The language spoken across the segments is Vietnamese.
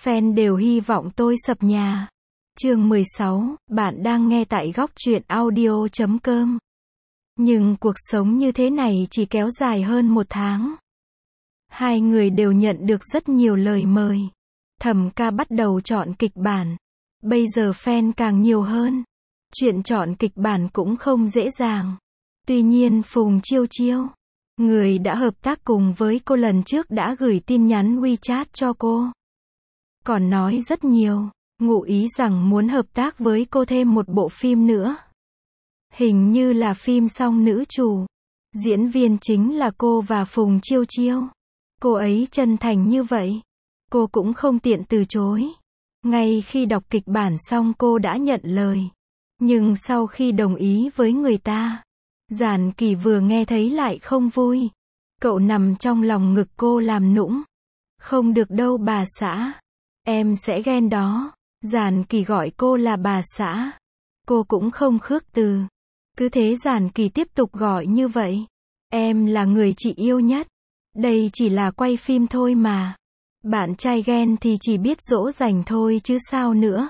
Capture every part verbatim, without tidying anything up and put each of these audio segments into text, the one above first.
fan đều hy vọng tôi sập nhà. Chương mười sáu, bạn đang nghe tại góc truyện audio chấm com. Nhưng cuộc sống như thế này chỉ kéo dài hơn một tháng. Hai người đều nhận được rất nhiều lời mời. Thẩm Ca bắt đầu chọn kịch bản. Bây giờ fan càng nhiều hơn. Chuyện chọn kịch bản cũng không dễ dàng. Tuy nhiên Phùng Chiêu Chiêu, người đã hợp tác cùng với cô lần trước đã gửi tin nhắn WeChat cho cô. Còn nói rất nhiều, ngụ ý rằng muốn hợp tác với cô thêm một bộ phim nữa. Hình như là phim song nữ chủ. Diễn viên chính là cô và Phùng Chiêu Chiêu. Cô ấy chân thành như vậy. Cô cũng không tiện từ chối. Ngay khi đọc kịch bản xong cô đã nhận lời. Nhưng sau khi đồng ý với người ta, Giản Kỳ vừa nghe thấy lại không vui. Cậu nằm trong lòng ngực cô làm nũng. Không được đâu bà xã. Em sẽ ghen đó. Giản Kỳ gọi cô là bà xã. Cô cũng không khước từ. Cứ thế Giản Kỳ tiếp tục gọi như vậy. Em là người chị yêu nhất. Đây chỉ là quay phim thôi mà. Bạn trai ghen thì chỉ biết dỗ dành thôi chứ sao nữa.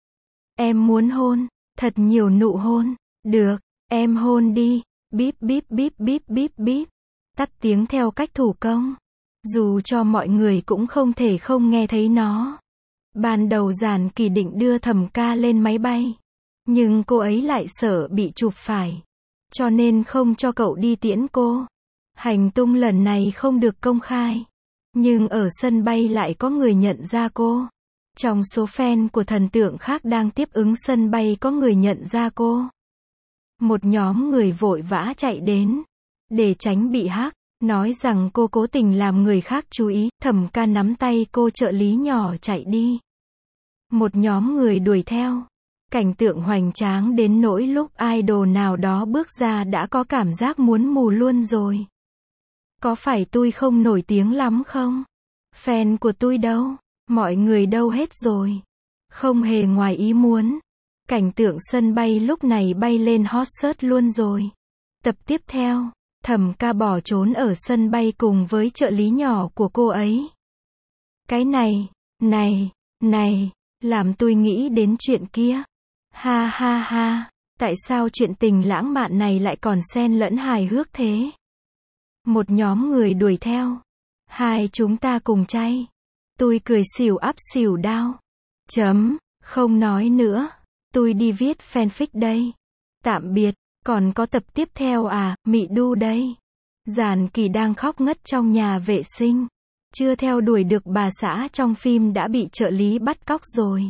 Em muốn hôn. Thật nhiều nụ hôn. Được, em hôn đi. Bíp bíp bíp bíp bíp bíp. Tắt tiếng theo cách thủ công. Dù cho mọi người cũng không thể không nghe thấy nó. Ban đầu Giản Kỳ định đưa Thẩm Ca lên máy bay. Nhưng cô ấy lại sợ bị chụp phải. Cho nên không cho cậu đi tiễn cô. Hành tung lần này không được công khai. Nhưng ở sân bay lại có người nhận ra cô. Trong số fan của thần tượng khác đang tiếp ứng sân bay có người nhận ra cô. Một nhóm người vội vã chạy đến. Để tránh bị hack. Nói rằng cô cố tình làm người khác chú ý. Thẩm Ca nắm tay cô trợ lý nhỏ chạy đi. Một nhóm người đuổi theo. Cảnh tượng hoành tráng đến nỗi lúc idol nào đó bước ra đã có cảm giác muốn mù luôn rồi. Có phải tôi không nổi tiếng lắm không? Fan của tôi đâu? Mọi người đâu hết rồi? Không hề ngoài ý muốn. Cảnh tượng sân bay lúc này bay lên hot search luôn rồi. Tập tiếp theo, Thẩm Ca bỏ trốn ở sân bay cùng với trợ lý nhỏ của cô ấy. Cái này, này, này, làm tôi nghĩ đến chuyện kia. Ha ha ha, tại sao chuyện tình lãng mạn này lại còn xen lẫn hài hước thế? Một nhóm người đuổi theo. Hai chúng ta cùng chay. Tôi cười xỉu ắp xỉu đao. Chấm, không nói nữa. Tôi đi viết fanfic đây. Tạm biệt, còn có tập tiếp theo à, Mị Đu đây. Giản Kỳ đang khóc ngất trong nhà vệ sinh. Chưa theo đuổi được bà xã trong phim đã bị trợ lý bắt cóc rồi.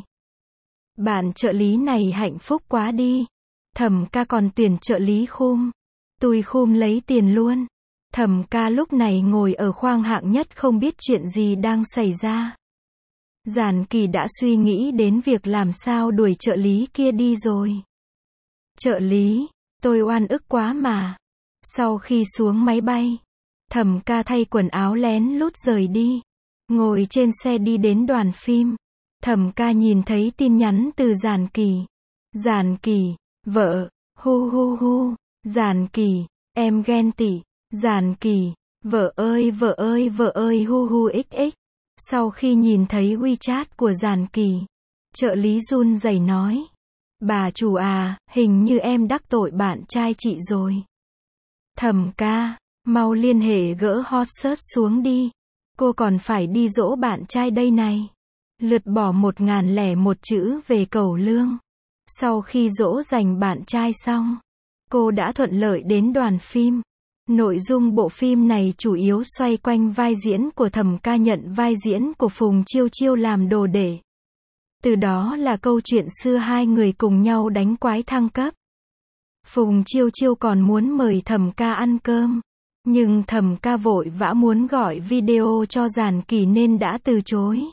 Bạn trợ lý này hạnh phúc quá đi. Thẩm Ca còn tuyển trợ lý khum. Tôi khum lấy tiền luôn. Thẩm Ca lúc này ngồi ở khoang hạng nhất không biết chuyện gì đang xảy ra. Giản Kỳ đã suy nghĩ đến việc làm sao đuổi trợ lý kia đi rồi. Trợ lý, tôi oan ức quá mà. Sau khi xuống máy bay, Thẩm Ca thay quần áo lén lút rời đi. Ngồi trên xe đi đến đoàn phim. Thẩm Ca nhìn thấy tin nhắn từ Giản Kỳ. Giản Kỳ, vợ, hu hu hu. Giản Kỳ, em ghen tị. Giản Kỳ, vợ ơi vợ ơi vợ ơi hu hu xx. Sau khi nhìn thấy WeChat của Giản Kỳ, trợ lý run rẩy nói. Bà chủ à, hình như em đắc tội bạn trai chị rồi. Thẩm Ca, mau liên hệ gỡ hot search xuống đi. Cô còn phải đi dỗ bạn trai đây này. Lượt bỏ một ngàn lẻ một chữ về cầu lương. Sau khi dỗ dành bạn trai xong, cô đã thuận lợi đến đoàn phim. Nội dung bộ phim này chủ yếu xoay quanh vai diễn của Thẩm Ca nhận vai diễn của Phùng Chiêu Chiêu làm đồ đệ. Từ đó là câu chuyện xưa hai người cùng nhau đánh quái thăng cấp. Phùng Chiêu Chiêu còn muốn mời Thẩm Ca ăn cơm. Nhưng Thẩm Ca vội vã muốn gọi video cho Giản Kỳ nên đã từ chối.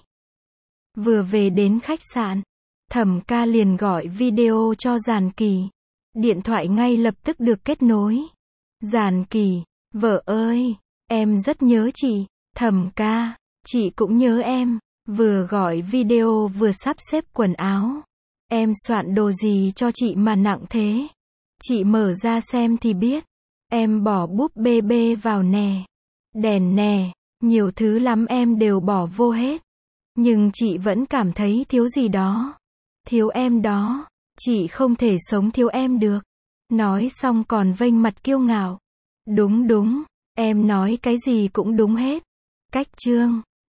Vừa về đến khách sạn, Thẩm Ca liền gọi video cho Giản Kỳ. Điện thoại ngay lập tức được kết nối. Giản Kỳ, vợ ơi, em rất nhớ chị. Thẩm Ca, chị cũng nhớ em. Vừa gọi video vừa sắp xếp quần áo. Em soạn đồ gì cho chị mà nặng thế? Chị mở ra xem thì biết. Em bỏ búp bê bê vào nè. Đèn nè, nhiều thứ lắm em đều bỏ vô hết. Nhưng chị vẫn cảm thấy thiếu gì đó. Thiếu em đó. Chị không thể sống thiếu em được. Nói xong còn vênh mặt kiêu ngạo. Đúng đúng, em nói cái gì cũng đúng hết. Cách Trương.